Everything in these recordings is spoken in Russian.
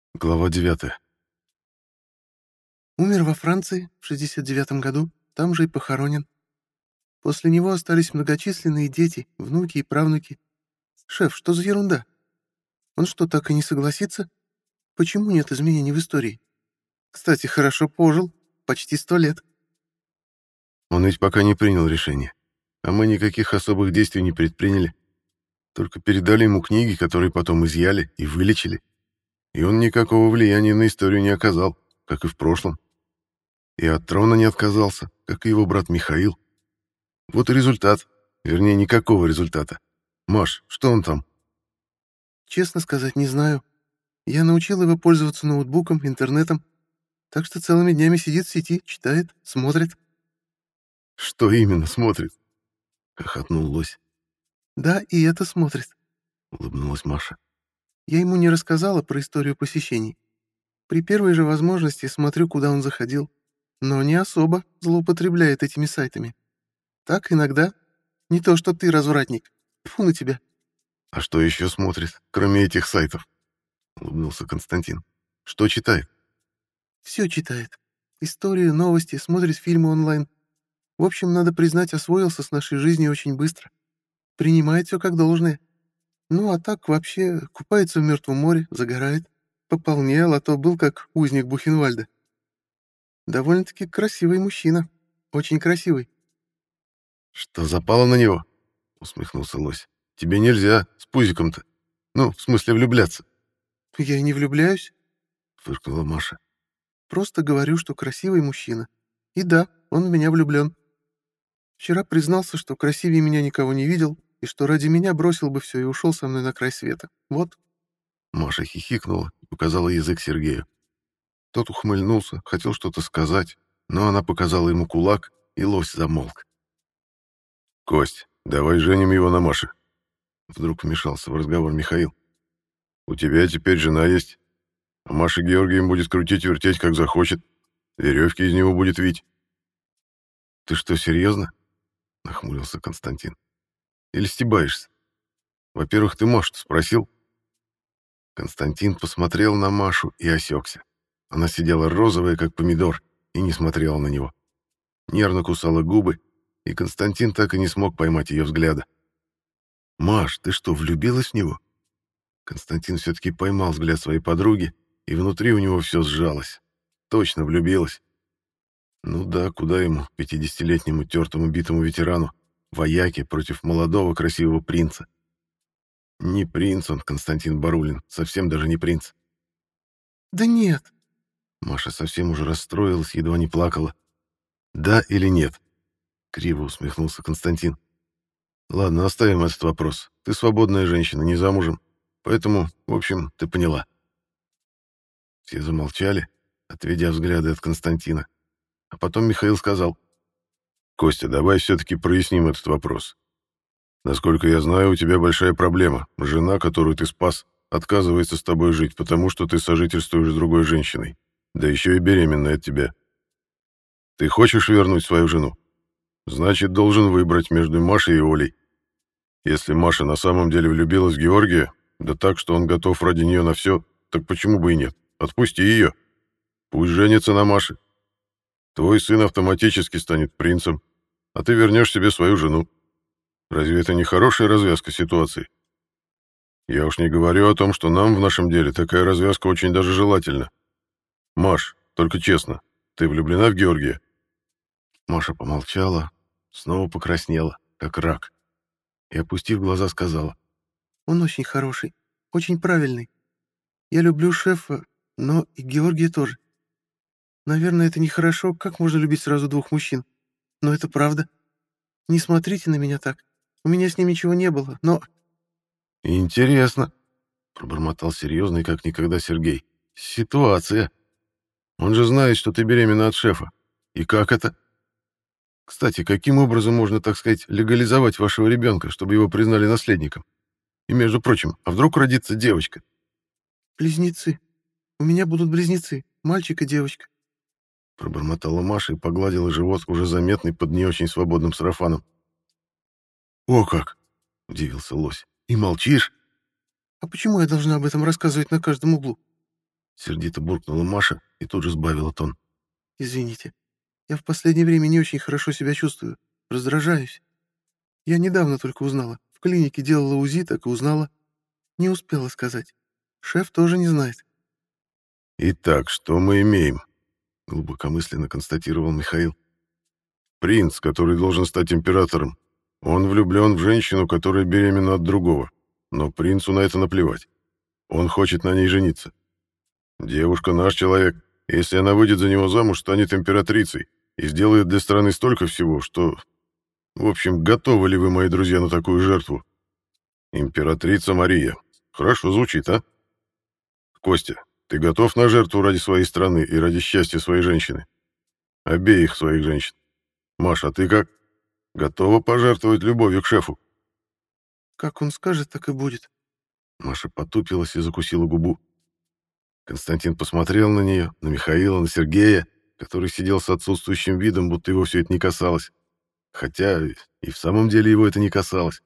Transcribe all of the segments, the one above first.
Глава 9. Умер во Франции в 69 году, там же и похоронен. После него остались многочисленные дети, внуки и правнуки. Шеф, что за ерунда? Он что, так и не согласится? Почему нет изменений в истории? Кстати, хорошо пожил, почти 100 лет. Он ведь пока не принял решение, а мы никаких особых действий не предприняли. Только передали ему книги, которые потом изъяли и вылечили. И он никакого влияния на историю не оказал, как и в прошлом. И от трона не отказался, как и его брат Михаил. Вот и результат. Вернее, никакого результата. Маш, что он там? Честно сказать, не знаю. Я научил его пользоваться ноутбуком, интернетом, так что целыми днями сидит в сети, читает, смотрит. Что именно смотрит? Хохотнул лось. Да, и это смотрит. Улыбнулась Маша. Я ему не рассказала про историю посещений. При первой же возможности смотрю, куда он заходил, но не особо злоупотребляет этими сайтами. Так иногда. Не то, что ты, развратник. Тьфу на тебя. А что еще смотрит, кроме этих сайтов? Улыбнулся Константин. Что читает? Все читает. Историю, новости, смотрит фильмы онлайн. В общем, надо признать, освоился с нашей жизнью очень быстро. Принимает все как должное. Ну, а так вообще купается в Мертвом море, загорает. Пополнел, а то был как узник Бухенвальда. Довольно-таки красивый мужчина. Очень красивый. Что запало на него? Усмехнулся лось. Тебе нельзя, с пузиком-то. Ну, в смысле, влюбляться. Я и не влюбляюсь. Фыркнула Маша. Просто говорю, что красивый мужчина. И да, он в меня влюблен. Вчера признался, что красивее меня никого не видел, и что ради меня бросил бы все и ушел со мной на край света. Вот. Маша хихикнула и показала язык Сергею. Тот ухмыльнулся, хотел что-то сказать, но она показала ему кулак, и лось замолк. «Кость, давай женим его на Маше», — вдруг вмешался в разговор Михаил. «У тебя теперь жена есть, а Маша Георгием будет крутить-вертеть, как захочет. Веревки из него будет вить». «Ты что, серьезно?» — нахмурился Константин. «Или стебаешься? Во-первых, ты Машу спросил?» Константин посмотрел на Машу и осекся. Она сидела розовая, как помидор, и не смотрела на него. Нервно кусала губы, и Константин так и не смог поймать ее взгляда. «Маш, ты что, влюбилась в него?» Константин все-таки поймал взгляд своей подруги, и внутри у него все сжалось. Точно влюбилась. Ну да, куда ему, 50-летнему тертому битому ветерану, вояке против молодого красивого принца. Не принц он, Константин Барулин, совсем даже не принц. Да нет. Маша совсем уже расстроилась, едва не плакала. «Да или нет?» — криво усмехнулся Константин. «Ладно, оставим этот вопрос. Ты свободная женщина, не замужем. Поэтому, в общем, ты поняла». Все замолчали, отведя взгляды от Константина. А потом Михаил сказал: «Костя, давай все-таки проясним этот вопрос. Насколько я знаю, у тебя большая проблема. Жена, которую ты спас, отказывается с тобой жить, потому что ты сожительствуешь с другой женщиной, да еще и беременная от тебя. Ты хочешь вернуть свою жену? Значит, должен выбрать между Машей и Олей. Если Маша на самом деле влюбилась в Георгия, да так, что он готов ради нее на все, так почему бы и нет? Отпусти ее. Пусть женится на Маше. Твой сын автоматически станет принцем, а ты вернешь себе свою жену. Разве это не хорошая развязка ситуации? Я уж не говорю о том, что нам в нашем деле такая развязка очень даже желательна. Маш, только честно, ты влюблена в Георгия?» Маша помолчала, снова покраснела, как рак, и, опустив глаза, сказала: Он очень хороший, очень правильный. Я люблю шефа, но и Георгия тоже. Наверное, это нехорошо, как можно любить сразу двух мужчин. Но это правда. Не смотрите на меня так. У меня с ним ничего не было, но... «Интересно», — пробормотал серьезный, как никогда Сергей. «Ситуация. Он же знает, что ты беременна от шефа. И как это? Кстати, каким образом можно, так сказать, легализовать вашего ребенка, чтобы его признали наследником? И, между прочим, а вдруг родится девочка?» Близнецы. У меня будут близнецы, мальчик и девочка. Пробормотала Маша и погладила живот, уже заметный под не очень свободным сарафаном. «О как!» — удивился лось. «И молчишь?» А почему я должна об этом рассказывать на каждом углу? Сердито буркнула Маша и тут же сбавила тон. «Извините, я в последнее время не очень хорошо себя чувствую. Раздражаюсь. Я недавно только узнала. В клинике делала УЗИ, так и узнала. Не успела сказать. Шеф тоже не знает». «Итак, что мы имеем?» — глубокомысленно констатировал Михаил. «Принц, который должен стать императором. Он влюблен в женщину, которая беременна от другого. Но принцу на это наплевать. Он хочет на ней жениться. Девушка наш человек. Если она выйдет за него замуж, станет императрицей и сделает для страны столько всего, что... В общем, готовы ли вы, мои друзья, на такую жертву? Императрица Мария. Хорошо звучит, а? Костя, ты готов на жертву ради своей страны и ради счастья своей женщины? Обеих своих женщин. Маша, а ты как? Готова пожертвовать любовью к шефу?» «Как он скажет, так и будет». Маша потупилась и закусила губу. Константин посмотрел на нее, на Михаила, на Сергея, который сидел с отсутствующим видом, будто его все это не касалось. Хотя и в самом деле его это не касалось.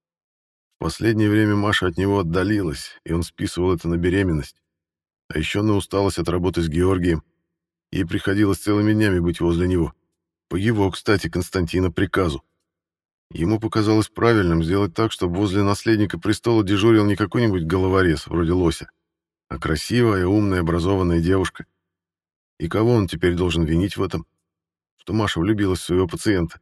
В последнее время Маша от него отдалилась, и он списывал это на беременность. А еще на усталость от работы с Георгием. Ей приходилось целыми днями быть возле него. По его, кстати, Константина приказу. Ему показалось правильным сделать так, чтобы возле наследника престола дежурил не какой-нибудь головорез, вроде Лося, а красивая, умная, образованная девушка. И кого он теперь должен винить в этом? Что Маша влюбилась в своего пациента.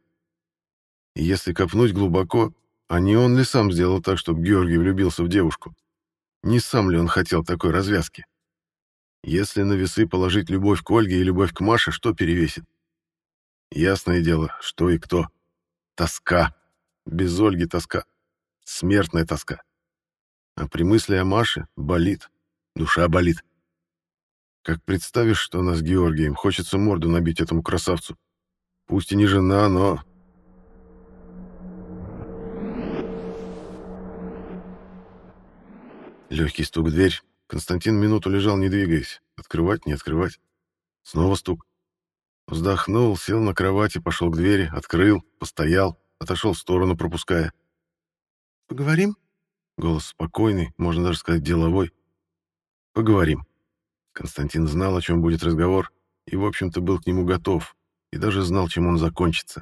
И если копнуть глубоко, а не он ли сам сделал так, чтобы Георгий влюбился в девушку? Не сам ли он хотел такой развязки? Если на весы положить любовь к Ольге и любовь к Маше, что перевесит? Ясное дело, что и кто. Тоска. Без Ольги тоска. Смертная тоска. А при мысли о Маше болит. Душа болит. Как представишь, что она с Георгием, хочется морду набить этому красавцу. Пусть и не жена, но... Легкий стук в дверь. Константин минуту лежал, не двигаясь. Открывать, не открывать. Снова стук. Вздохнул, сел на кровати, пошел к двери, открыл, постоял, отошел в сторону, пропуская. «Поговорим?» Голос спокойный, можно даже сказать деловой. «Поговорим». Константин знал, о чем будет разговор, и, в общем-то, был к нему готов, и даже знал, чем он закончится.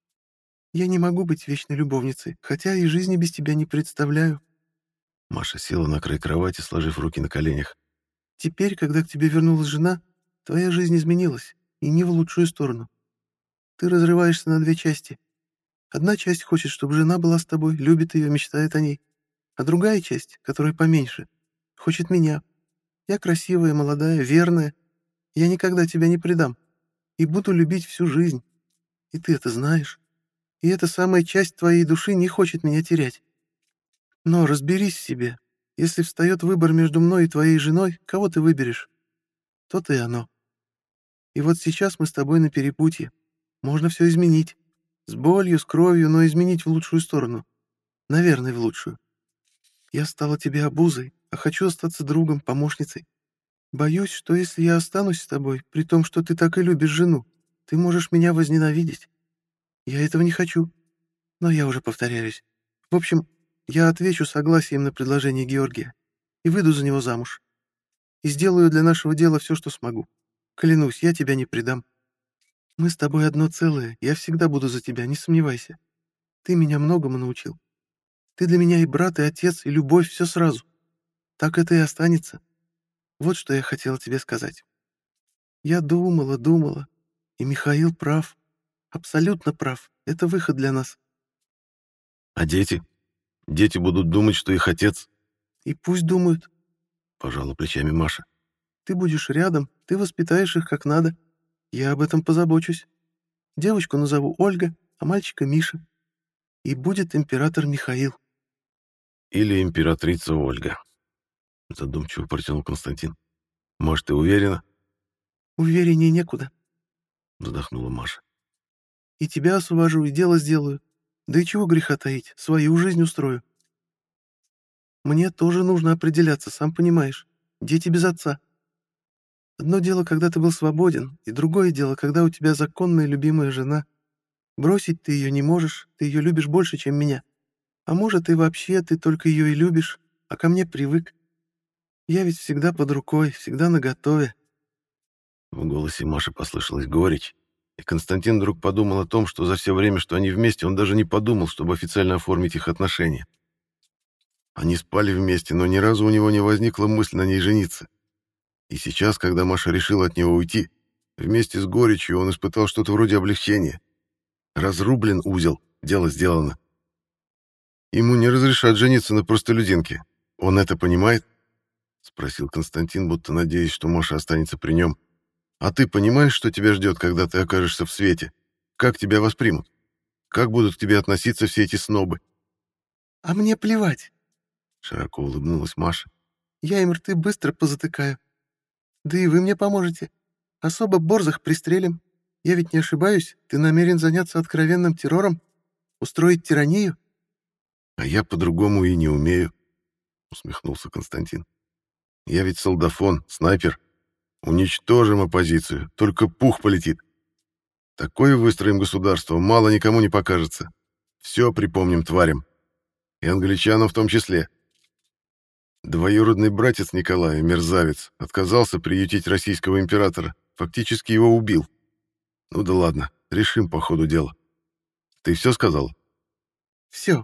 «Я не могу быть вечной любовницей, хотя и жизни без тебя не представляю. Маша села на край кровати, сложив руки на коленях. Теперь, когда к тебе вернулась жена, твоя жизнь изменилась, и не в лучшую сторону. Ты разрываешься на две части. Одна часть хочет, чтобы жена была с тобой, любит ее, мечтает о ней. А другая часть, которая поменьше, хочет меня. Я красивая, молодая, верная. Я никогда тебя не предам. И буду любить всю жизнь. И ты это знаешь. И эта самая часть твоей души не хочет меня терять. Но разберись в себе. Если встает выбор между мной и твоей женой, кого ты выберешь? То-то и оно. И вот сейчас мы с тобой на перепутье. Можно все изменить. С болью, с кровью, но изменить в лучшую сторону. Наверное, в лучшую. Я стала тебе обузой, а хочу остаться другом, помощницей. Боюсь, что если я останусь с тобой, при том, что ты так и любишь жену, ты можешь меня возненавидеть. Я этого не хочу. Но я уже повторяюсь. В общем, я отвечу согласием на предложение Георгия и выйду за него замуж. И сделаю для нашего дела все, что смогу. Клянусь, я тебя не предам. Мы с тобой одно целое, я всегда буду за тебя, не сомневайся. Ты меня многому научил. Ты для меня и брат, и отец, и любовь, все сразу. Так это и останется. Вот что я хотела тебе сказать. Я думала, думала, и Михаил прав. Абсолютно прав. Это выход для нас. А дети? Дети будут думать, что их отец... И пусть думают. Пожала плечами Маша. Ты будешь рядом, ты воспитаешь их как надо. Я об этом позабочусь. Девочку назову Ольга, а мальчика Миша. И будет император Михаил. Или императрица Ольга. Задумчиво протянул Константин. Может, ты уверена? Увереннее некуда. Вздохнула Маша. И тебя освобожу, и дело сделаю. Да и чего греха таить, свою жизнь устрою. Мне тоже нужно определяться, сам понимаешь. Дети без отца. Одно дело, когда ты был свободен, и другое дело, когда у тебя законная любимая жена. Бросить ты ее не можешь, ты ее любишь больше, чем меня. А может, и вообще ты только ее и любишь, а ко мне привык. Я ведь всегда под рукой, всегда наготове. В голосе Маши послышалась горечь, и Константин вдруг подумал о том, что за все время, что они вместе, он даже не подумал, чтобы официально оформить их отношения. Они спали вместе, но ни разу у него не возникла мысль на ней жениться. И сейчас, когда Маша решила от него уйти, вместе с горечью он испытал что-то вроде облегчения. Разрублен узел, дело сделано. Ему не разрешат жениться на простолюдинке. Он это понимает? Спросил Константин, будто надеясь, что Маша останется при нем. А ты понимаешь, что тебя ждет, когда ты окажешься в свете? Как тебя воспримут? Как будут к тебе относиться все эти снобы? А мне плевать. Широко улыбнулась Маша. Я им рты быстро позатыкаю. Да и вы мне поможете. Особо борзых пристрелим. Я ведь не ошибаюсь, ты намерен заняться откровенным террором? Устроить тиранию? А я по-другому и не умею, усмехнулся Константин. Я ведь солдафон, снайпер. Уничтожим оппозицию, только пух полетит. Такое выстроим государство, мало никому не покажется. Все припомним тварям. И англичанам в том числе. Двоюродный братец Николая, мерзавец, отказался приютить российского императора. Фактически его убил. Ну да ладно, решим по ходу дела. Ты все сказала? Все.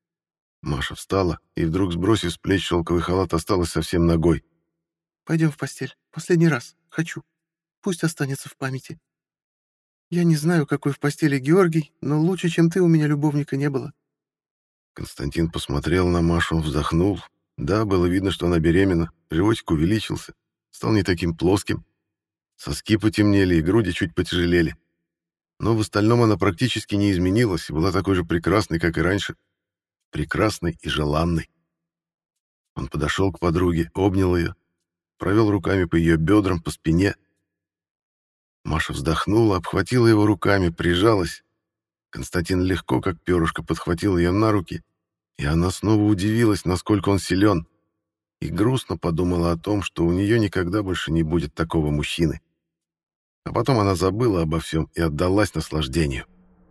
Маша встала и, вдруг сбросив с плеч шелковый халат, осталась совсем нагой. Пойдем в постель. Последний раз. Хочу. Пусть останется в памяти. Я не знаю, какой в постели Георгий, но лучше, чем ты, у меня любовника не было. Константин посмотрел на Машу, вздохнул. Да, было видно, что она беременна. Животик увеличился, стал не таким плоским. Соски потемнели и груди чуть потяжелели. Но в остальном она практически не изменилась и была такой же прекрасной, как и раньше. Прекрасной и желанной. Он подошел к подруге, обнял ее, провел руками по ее бедрам, по спине. Маша вздохнула, обхватила его руками, прижалась. Константин легко, как перышко, подхватил ее на руки, и она снова удивилась, насколько он силен, и грустно подумала о том, что у нее никогда больше не будет такого мужчины. А потом она забыла обо всем и отдалась наслаждению.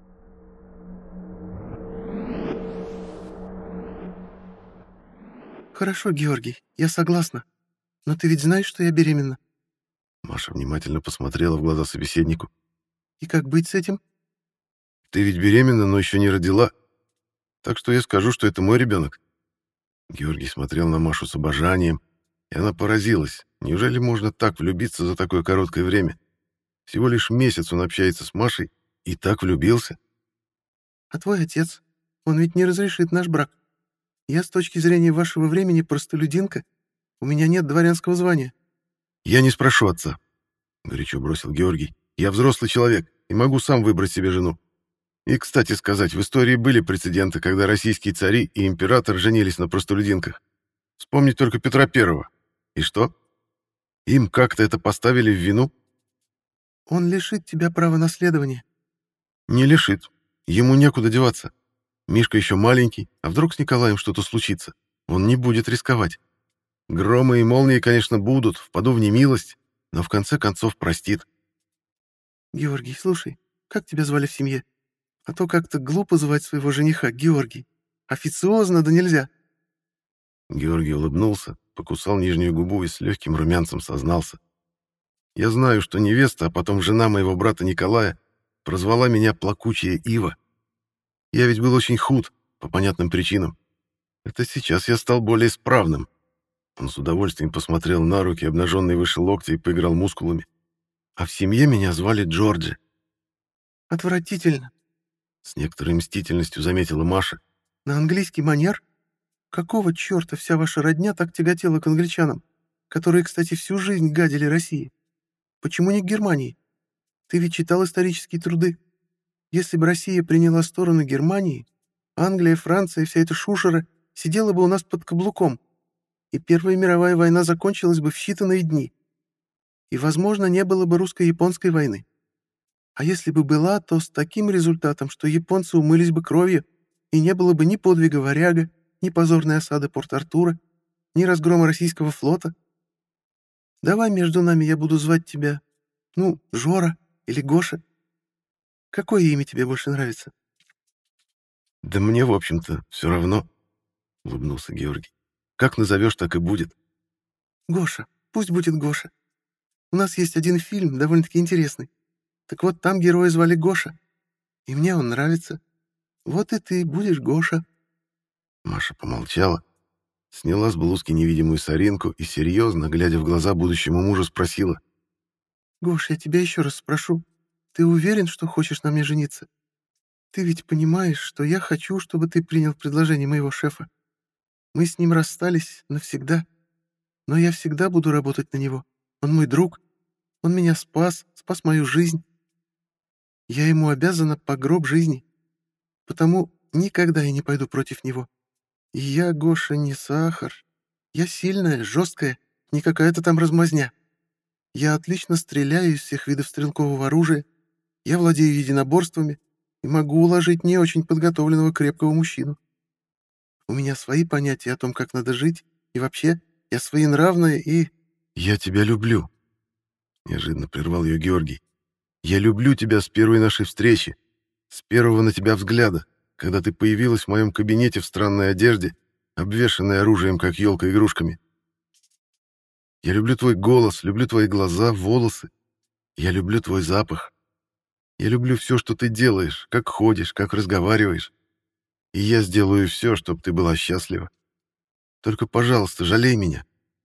Хорошо, Георгий, я согласна. Но ты ведь знаешь, что я беременна? Маша внимательно посмотрела в глаза собеседнику. И как быть с этим? «Ты ведь беременна, но еще не родила. Так что я скажу, что это мой ребенок». Георгий смотрел на Машу с обожанием, и она поразилась. Неужели можно так влюбиться за такое короткое время? Всего лишь месяц он общается с Машей и так влюбился. А твой отец? Он ведь не разрешит наш брак. Я с точки зрения вашего времени простолюдинка. У меня нет дворянского звания. «Я не спрошу отца», — горячо бросил Георгий. «Я взрослый человек и могу сам выбрать себе жену. И, кстати сказать, в истории были прецеденты, когда российские цари и император женились на простолюдинках. Вспомнить только Петра Первого. И что? Им как-то это поставили в вину? Он лишит тебя права наследования. Не лишит. Ему некуда деваться. Мишка еще маленький, а вдруг с Николаем что-то случится? Он не будет рисковать. Громы и молнии, конечно, будут, впаду в немилость, но в конце концов простит. Георгий, слушай, как тебя звали в семье? А то как-то глупо звать своего жениха Георгий. Официозно да нельзя. Георгий улыбнулся, покусал нижнюю губу и с легким румянцем сознался. Я знаю, что невеста, а потом жена моего брата Николая, прозвала меня «плакучая ива». Я ведь был очень худ, по понятным причинам. Это сейчас я стал более справным. Он с удовольствием посмотрел на руки, обнаженные выше локтя, и поиграл мускулами. А в семье меня звали Джорджи. Отвратительно. С некоторой мстительностью заметила Маша. На английский манер? Какого черта вся ваша родня так тяготела к англичанам, которые, кстати, всю жизнь гадили России? Почему не к Германии? Ты ведь читал исторические труды. Если бы Россия приняла сторону Германии, Англия, Франция, вся эта шушера сидела бы у нас под каблуком, и Первая мировая война закончилась бы в считанные дни. И, возможно, не было бы русско-японской войны. А если бы была, то с таким результатом, что японцы умылись бы кровью, и не было бы ни подвига Варяга, ни позорной осады Порт-Артура, ни разгрома российского флота. Давай между нами я буду звать тебя, Жора или Гоша. Какое имя тебе больше нравится? Да мне, в общем-то, все равно, улыбнулся Георгий. Как назовешь, так и будет. Гоша. Пусть будет Гоша. У нас есть один фильм, довольно-таки интересный. Так вот, там героя звали Гоша. И мне он нравится. Вот и ты будешь Гоша». Маша помолчала, сняла с блузки невидимую соринку и, серьезно, глядя в глаза будущему мужу, спросила. «Гош, я тебя еще раз спрошу. Ты уверен, что хочешь на мне жениться? Ты ведь понимаешь, что я хочу, чтобы ты принял предложение моего шефа. Мы с ним расстались навсегда, но я всегда буду работать на него. Он мой друг. Он меня спас мою жизнь. Я ему обязана по гроб жизни. Потому никогда я не пойду против него. И я, Гоша, не сахар. Я сильная, жесткая, не какая-то там размазня. Я отлично стреляю из всех видов стрелкового оружия. Я владею единоборствами и могу уложить не очень подготовленного крепкого мужчину. У меня свои понятия о том, как надо жить, и вообще, я своенравная и...» «Я тебя люблю», — неожиданно прервал ее Георгий. «Я люблю тебя с первой нашей встречи, с первого на тебя взгляда, когда ты появилась в моем кабинете в странной одежде, обвешанной оружием, как елка игрушками. Я люблю твой голос, люблю твои глаза, волосы. Я люблю твой запах. Я люблю все, что ты делаешь, как ходишь, как разговариваешь. И я сделаю все, чтобы ты была счастлива. Только, пожалуйста, жалей меня».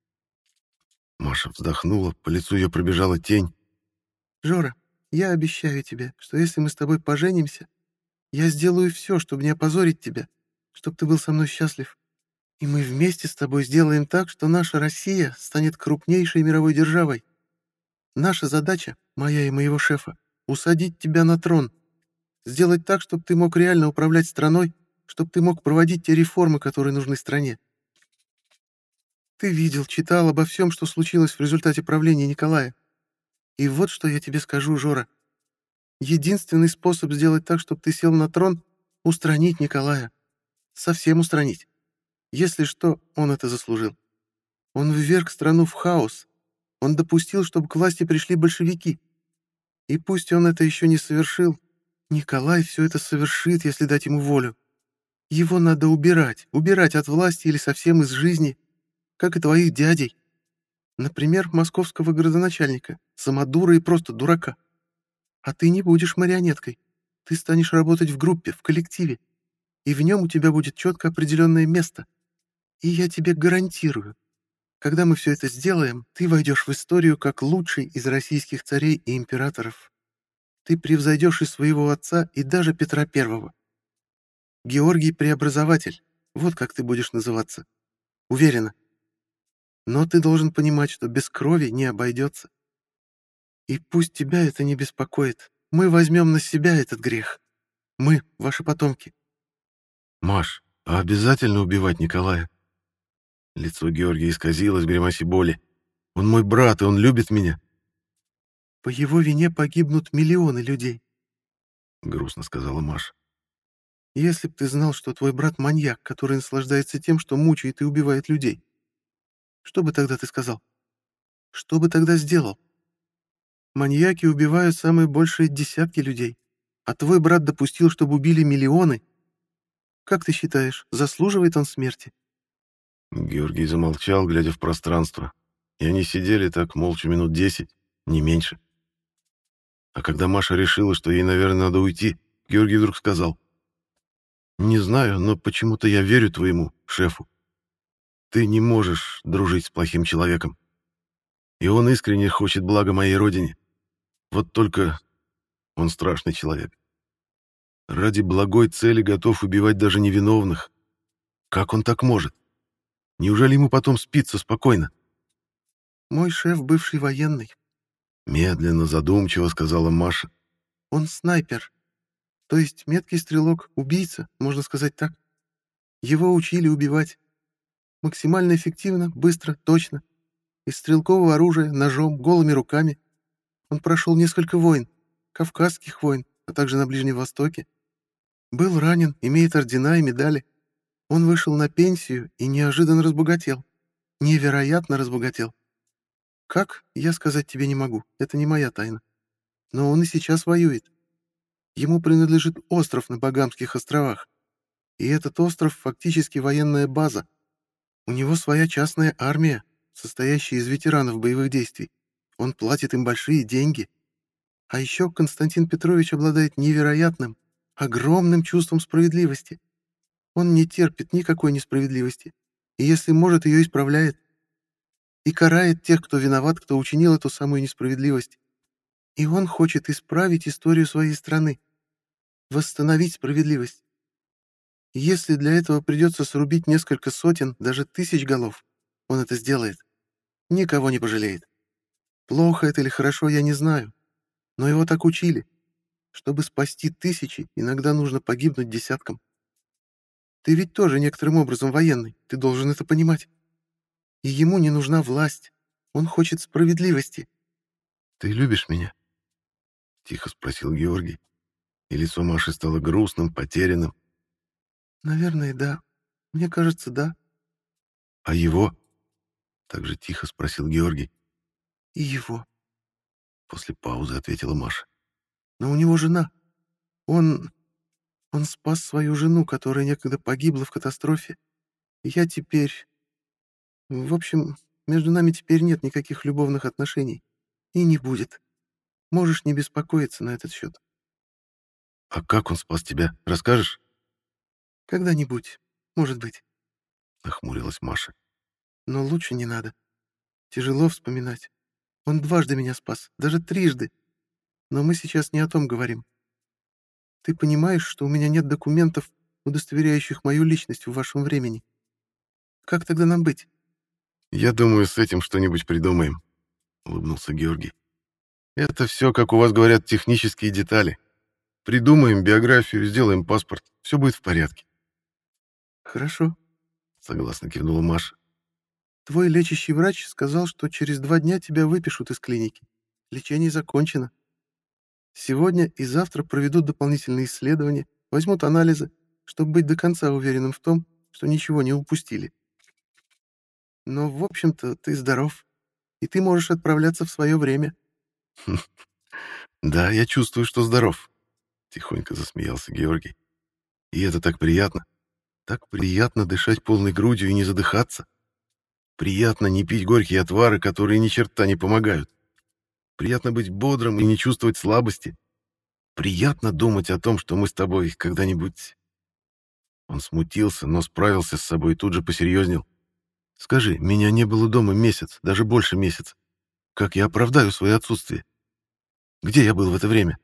Маша вздохнула, по лицу ее пробежала тень. «Жора, я обещаю тебе, что если мы с тобой поженимся, я сделаю все, чтобы не опозорить тебя, чтобы ты был со мной счастлив. И мы вместе с тобой сделаем так, что наша Россия станет крупнейшей мировой державой. Наша задача, моя и моего шефа, усадить тебя на трон, сделать так, чтобы ты мог реально управлять страной, чтобы ты мог проводить те реформы, которые нужны стране. Ты видел, читал обо всем, что случилось в результате правления Николая. И вот что я тебе скажу, Жора. Единственный способ сделать так, чтобы ты сел на трон — устранить Николая. Совсем устранить. Если что, он это заслужил. Он вверг страну в хаос. Он допустил, чтобы к власти пришли большевики. И пусть он это еще не совершил, Николай все это совершит, если дать ему волю. Его надо убирать, убирать от власти или совсем из жизни, как и твоих дядей. Например, московского градоначальника, самодура и просто дурака. А ты не будешь марионеткой. Ты станешь работать в группе, в коллективе. И в нем у тебя будет четко определенное место. И я тебе гарантирую, когда мы все это сделаем, ты войдешь в историю как лучший из российских царей и императоров. Ты превзойдешь и своего отца, и даже Петра Первого. Георгий Преобразователь. Вот как ты будешь называться. Уверена. Но ты должен понимать, что без крови не обойдется. И пусть тебя это не беспокоит. Мы возьмем на себя этот грех. Мы, ваши потомки. «Маш, а обязательно убивать Николая?» Лицо Георгия исказилось в гримасе боли. «Он мой брат, и он любит меня», По его вине погибнут миллионы людей. — грустно сказала Маша. Если б ты знал, что твой брат маньяк, который наслаждается тем, что мучает и убивает людей, что бы тогда ты сказал? Что бы тогда сделал? Маньяки убивают самые большие десятки людей, а твой брат допустил, чтобы убили миллионы. Как ты считаешь, заслуживает он смерти? Георгий замолчал, глядя в пространство. И они сидели так молча минут 10, не меньше. А когда Маша решила, что ей, наверное, надо уйти, Георгий вдруг сказал: «Не знаю, но почему-то я верю твоему шефу. Ты не можешь дружить с плохим человеком. И он искренне хочет блага моей родине. Вот только он страшный человек. Ради благой цели готов убивать даже невиновных. Как он так может? Неужели ему потом спится спокойно?» Мой шеф бывший военный. Медленно, задумчиво сказала Маша. Он снайпер. То есть меткий стрелок, убийца, можно сказать так. Его учили убивать. Максимально эффективно, быстро, точно. Из стрелкового оружия, ножом, голыми руками. Он прошел несколько войн. Кавказских войн, а также на Ближнем Востоке. Был ранен, имеет ордена и медали. Он вышел на пенсию и неожиданно разбогател. Невероятно разбогател. Как, я сказать тебе не могу, это не моя тайна. Но он и сейчас воюет. Ему принадлежит остров на Багамских островах. И этот остров фактически военная база. У него своя частная армия. состоящий из ветеранов боевых действий. Он платит им большие деньги. А еще Константин Петрович обладает невероятным, огромным чувством справедливости. Он не терпит никакой несправедливости, и если может, ее исправляет. И карает тех, кто виноват, кто учинил эту самую несправедливость. И он хочет исправить историю своей страны, восстановить справедливость. И если для этого придется срубить несколько сотен, даже тысяч голов, он это сделает. Никого не пожалеет. Плохо это или хорошо, я не знаю. Но его так учили. Чтобы спасти тысячи, иногда нужно погибнуть десяткам. Ты ведь тоже некоторым образом военный, ты должен это понимать. И ему не нужна власть. Он хочет справедливости. «Ты любишь меня?» — тихо спросил Георгий, и лицо Маши стало грустным, потерянным. Наверное, да. Мне кажется, да. «А его?» — также тихо спросил Георгий. И его. После паузы ответила Маша. Но у него жена. Он спас свою жену, которая некогда погибла в катастрофе. И я теперь... В общем, между нами теперь нет никаких любовных отношений. И не будет. Можешь не беспокоиться на этот счет. «А как он спас тебя? Расскажешь?» Когда-нибудь, может быть. Нахмурилась Маша. Но лучше не надо. Тяжело вспоминать. Он дважды меня спас, даже трижды. Но мы сейчас не о том говорим. Ты понимаешь, что у меня нет документов, удостоверяющих мою личность в вашем времени? Как тогда нам быть? «Я думаю, с этим что-нибудь придумаем», — улыбнулся Георгий. «Это все, как у вас говорят, технические детали. Придумаем биографию, сделаем паспорт. Все будет в порядке». Хорошо. Согласно кивнула Маша. Твой лечащий врач сказал, что через 2 дня тебя выпишут из клиники. Лечение закончено. Сегодня и завтра проведут дополнительные исследования, возьмут анализы, чтобы быть до конца уверенным в том, что ничего не упустили. Но, в общем-то, ты здоров, и ты можешь отправляться в свое время. «Да, я чувствую, что здоров», — тихонько засмеялся Георгий. «И это так приятно. Так приятно дышать полной грудью и не задыхаться. Приятно не пить горькие отвары, которые ни черта не помогают. Приятно быть бодрым и не чувствовать слабости. Приятно думать о том, что мы с тобой когда-нибудь...» Он смутился, но справился с собой и тут же посерьезнел. «Скажи, меня не было дома месяц, даже больше месяца. Как я оправдаю свое отсутствие? Где я был в это время?»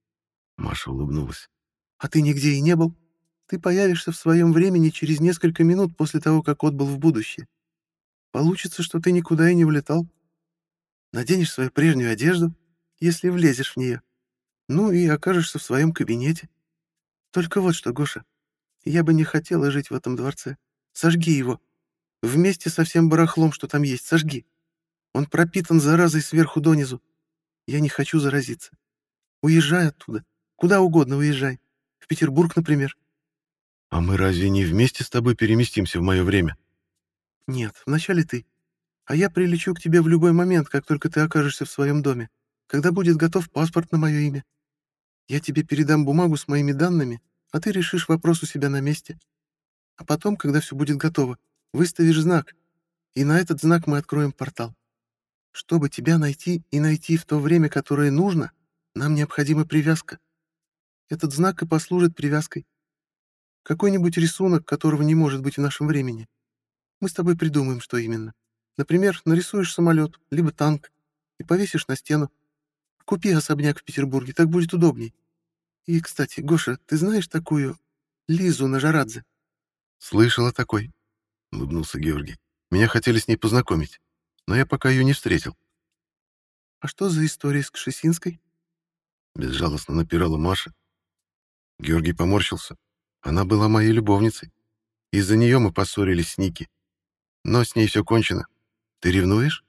Маша улыбнулась. А ты нигде и не был. Ты появишься в своем времени через несколько минут после того, как отбыл в будущее. Получится, что ты никуда и не улетал. Наденешь свою прежнюю одежду, если влезешь в нее. Ну и окажешься в своем кабинете. Только вот что, Гоша, я бы не хотела жить в этом дворце. Сожги его. Вместе со всем барахлом, что там есть, сожги. Он пропитан заразой сверху донизу. Я не хочу заразиться. Уезжай оттуда. Куда угодно уезжай. В Петербург, например. «А мы разве не вместе с тобой переместимся в мое время?» Нет, вначале ты. А я прилечу к тебе в любой момент, как только ты окажешься в своем доме. Когда будет готов паспорт на мое имя. Я тебе передам бумагу с моими данными, а ты решишь вопрос у себя на месте. А потом, когда все будет готово, выставишь знак, и на этот знак мы откроем портал. Чтобы тебя найти и найти в то время, которое нужно, нам необходима привязка. Этот знак и послужит привязкой. Какой-нибудь рисунок, которого не может быть в нашем времени. Мы с тобой придумаем, что именно. Например, нарисуешь самолет, либо танк, и повесишь на стену. Купи особняк в Петербурге, так будет удобней. И, кстати, Гоша, ты знаешь такую Лизу Нажарадзе? «Слышал о такой», — улыбнулся Георгий. «Меня хотели с ней познакомить, но я пока ее не встретил». А что за история с Кшесинской? Безжалостно напирала Маша. Георгий поморщился. Она была моей любовницей. Из-за нее мы поссорились с Ники. Но с ней все кончено. Ты ревнуешь?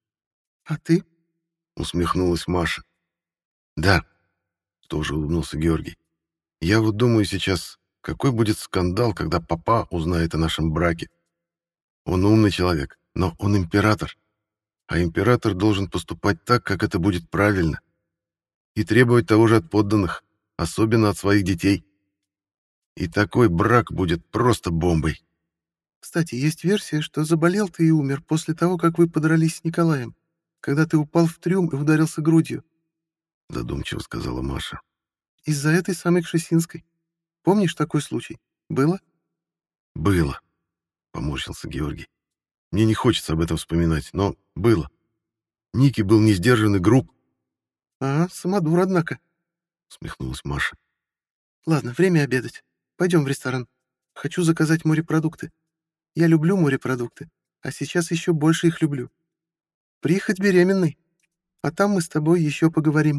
А ты? Усмехнулась Маша. Да, тоже улыбнулся Георгий. Я вот думаю сейчас, какой будет скандал, когда папа узнает о нашем браке. Он умный человек, но он император. А император должен поступать так, как это будет правильно. И требовать того же от подданных, особенно от своих детей. И такой брак будет просто бомбой. Кстати, есть версия, что заболел ты и умер после того, как вы подрались с Николаем, когда ты упал в трюм и ударился грудью. Задумчиво сказала Маша. Из-за этой самой Кшесинской. Помнишь такой случай? Было? Было, поморщился Георгий. Мне не хочется об этом вспоминать, но было. Ники был не сдержан и груб, Самодур, однако. усмехнулась Маша. Ладно, время обедать. Пойдем в ресторан. Хочу заказать морепродукты. Я люблю морепродукты, а сейчас еще больше их люблю. Приехать беременной, а там мы с тобой еще поговорим.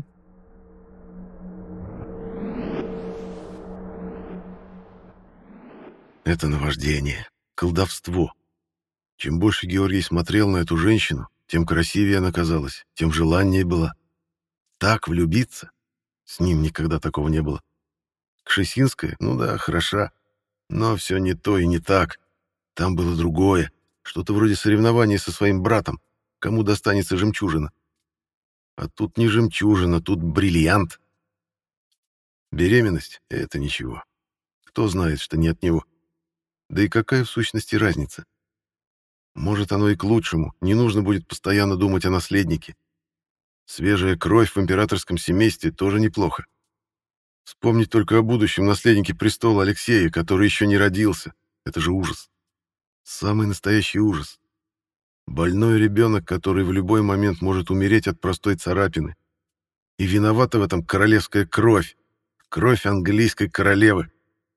Это наваждение, колдовство. Чем больше Георгий смотрел на эту женщину, тем красивее она казалась, тем желаннее была. Так влюбиться? С ним никогда такого не было. Кшесинская, ну да, хороша, но все не то и не так. Там было другое, что-то вроде соревнования со своим братом, кому достанется жемчужина. А тут не жемчужина, тут бриллиант. Беременность — это ничего. Кто знает, что не от него. Да и какая в сущности разница? Может, оно и к лучшему, не нужно будет постоянно думать о наследнике. Свежая кровь в императорском семействе тоже неплохо. Вспомнить только о будущем наследнике престола Алексея, который еще не родился. Это же ужас. Самый настоящий ужас. Больной ребенок, который в любой момент может умереть от простой царапины. И виновата в этом королевская кровь. Кровь английской королевы.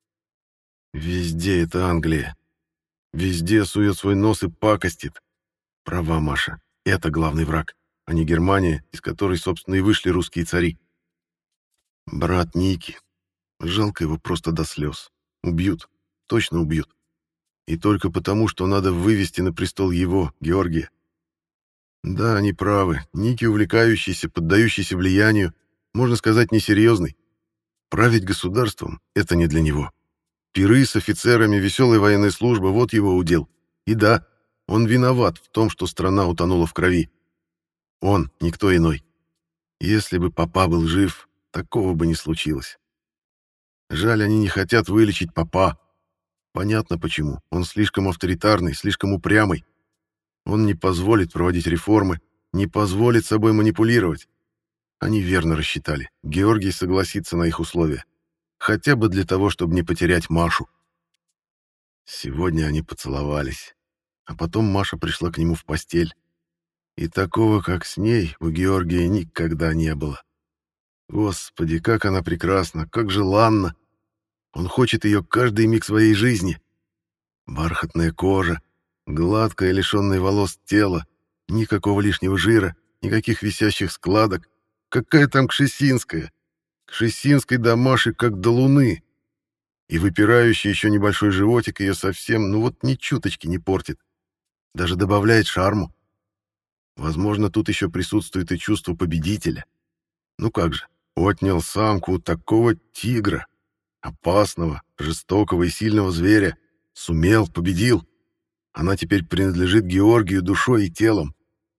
Везде это Англия. Везде сует свой нос и пакостит. Права Маша. Это главный враг, а не Германия, из которой, собственно, и вышли русские цари. Брат Ники. Жалко его просто до слез. Убьют. Точно убьют. И только потому, что надо вывести на престол его, Георгия. Да, они правы. Ники увлекающийся, поддающийся влиянию, можно сказать, несерьезный. Править государством — это не для него. Пиры с офицерами, веселая военная служба — вот его удел. И да, он виноват в том, что страна утонула в крови. Он, никто иной. Если бы папа был жив, такого бы не случилось. Жаль, они не хотят вылечить папа. Понятно почему. Он слишком авторитарный, слишком упрямый. Он не позволит проводить реформы, не позволит собой манипулировать. Они верно рассчитали. Георгий согласится на их условия. Хотя бы для того, чтобы не потерять Машу. Сегодня они поцеловались. А потом Маша пришла к нему в постель. И такого, как с ней, у Георгия никогда не было. Господи, как она прекрасна, как желанна. Он хочет ее каждый миг своей жизни. Бархатная кожа, гладкое, лишенное волос тело, никакого лишнего жира, никаких висящих складок. Какая там Кшесинская? Кшесинской до Маши как до луны. И выпирающий еще небольшой животик ее совсем, ну вот ни чуточки не портит. Даже добавляет шарму. Возможно, тут еще присутствует и чувство победителя. Ну как же, отнял самку у такого тигра, опасного, жестокого и сильного зверя. Сумел, победил. Она теперь принадлежит Георгию душой и телом.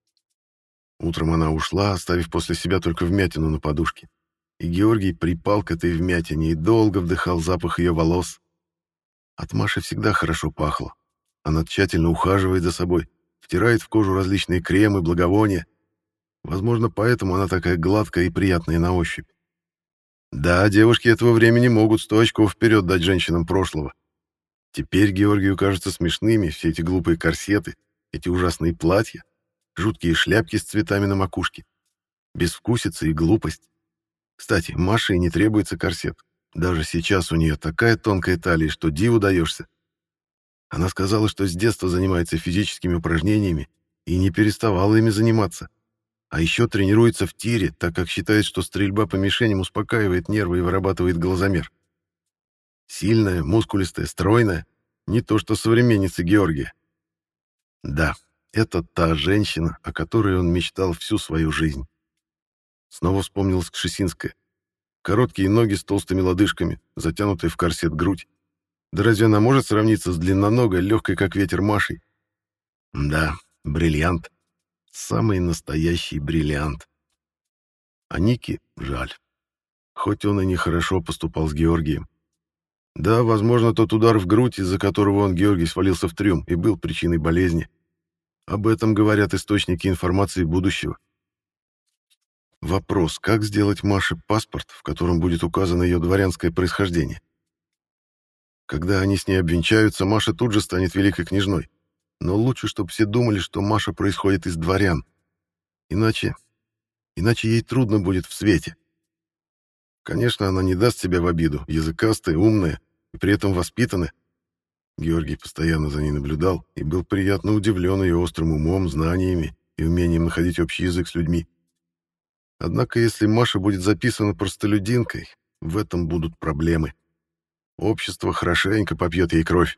Утром она ушла, оставив после себя только вмятину на подушке. И Георгий припал к этой вмятине и долго вдыхал запах ее волос. От Маши всегда хорошо пахло. Она тщательно ухаживает за собой, втирает в кожу различные кремы, благовония. Возможно, поэтому она такая гладкая и приятная на ощупь. Да, девушки этого времени могут 100 очков вперед дать женщинам прошлого. Теперь Георгию кажутся смешными все эти глупые корсеты, эти ужасные платья, жуткие шляпки с цветами на макушке, безвкусица и глупость. Кстати, Маше и не требуется корсет. Даже сейчас у нее такая тонкая талия, что диву даешься. Она сказала, что с детства занимается физическими упражнениями и не переставала ими заниматься. А еще тренируется в тире, так как считает, что стрельба по мишеням успокаивает нервы и вырабатывает глазомер. Сильная, мускулистая, стройная. Не то что современница Георгия. Да, это та женщина, о которой он мечтал всю свою жизнь. Снова вспомнилась Кшесинская. Короткие ноги с толстыми лодыжками, затянутая в корсет грудь. Да разве она может сравниться с длинноногой, легкой, как ветер, Машей? Да, бриллиант. Самый настоящий бриллиант. А Нике жаль. Хоть он и нехорошо поступал с Георгием. Да, возможно, тот удар в грудь, из-за которого он, Георгий, свалился в трюм, и был причиной болезни. Об этом говорят источники информации будущего. Вопрос, как сделать Маше паспорт, в котором будет указано ее дворянское происхождение? Когда они с ней обвенчаются, Маша тут же станет великой княжной. Но лучше, чтобы все думали, что Маша происходит из дворян. Иначе ей трудно будет в свете. Конечно, она не даст себя в обиду, языкастая, умная и при этом воспитанная. Георгий постоянно за ней наблюдал и был приятно удивлен ее острым умом, знаниями и умением находить общий язык с людьми. Однако, если Маша будет записана простолюдинкой, в этом будут проблемы. Общество хорошенько попьет ей кровь.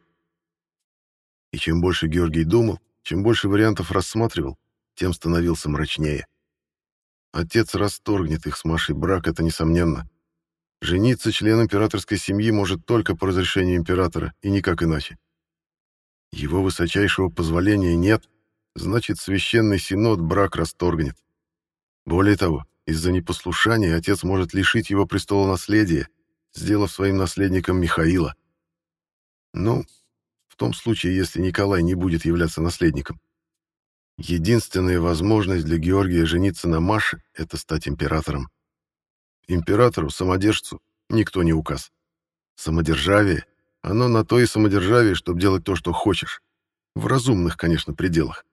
И чем больше Георгий думал, чем больше вариантов рассматривал, тем становился мрачнее. Отец расторгнет их с Машей брак, это несомненно. Жениться член императорской семьи может только по разрешению императора, и никак иначе. Его высочайшего позволения нет, значит, священный синод брак расторгнет. Более того, из-за непослушания отец может лишить его престола наследия, сделав своим наследником Михаила. Ну, в том случае, если Николай не будет являться наследником. Единственная возможность для Георгия жениться на Маше — это стать императором. Императору, самодержцу, никто не указ. Самодержавие, оно на то и самодержавие, чтобы делать то, что хочешь. В разумных, конечно, пределах.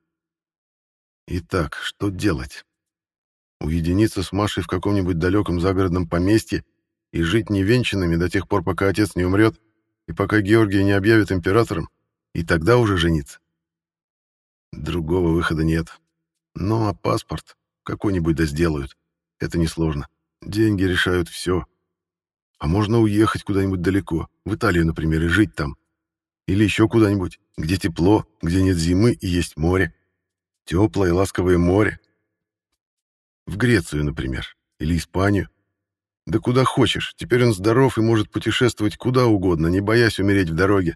Итак, что делать? Уединиться с Машей в каком-нибудь далеком загородном поместье и жить невенчанными до тех пор, пока отец не умрет, и пока Георгия не объявят императором, и тогда уже жениться. Другого выхода нет. Ну, а паспорт какой-нибудь да сделают. Это несложно. Деньги решают все. А можно уехать куда-нибудь далеко, в Италию, например, и жить там. Или еще куда-нибудь, где тепло, где нет зимы и есть море. Теплое, ласковое море. В Грецию, например, или Испанию. Да куда хочешь, теперь он здоров и может путешествовать куда угодно, не боясь умереть в дороге.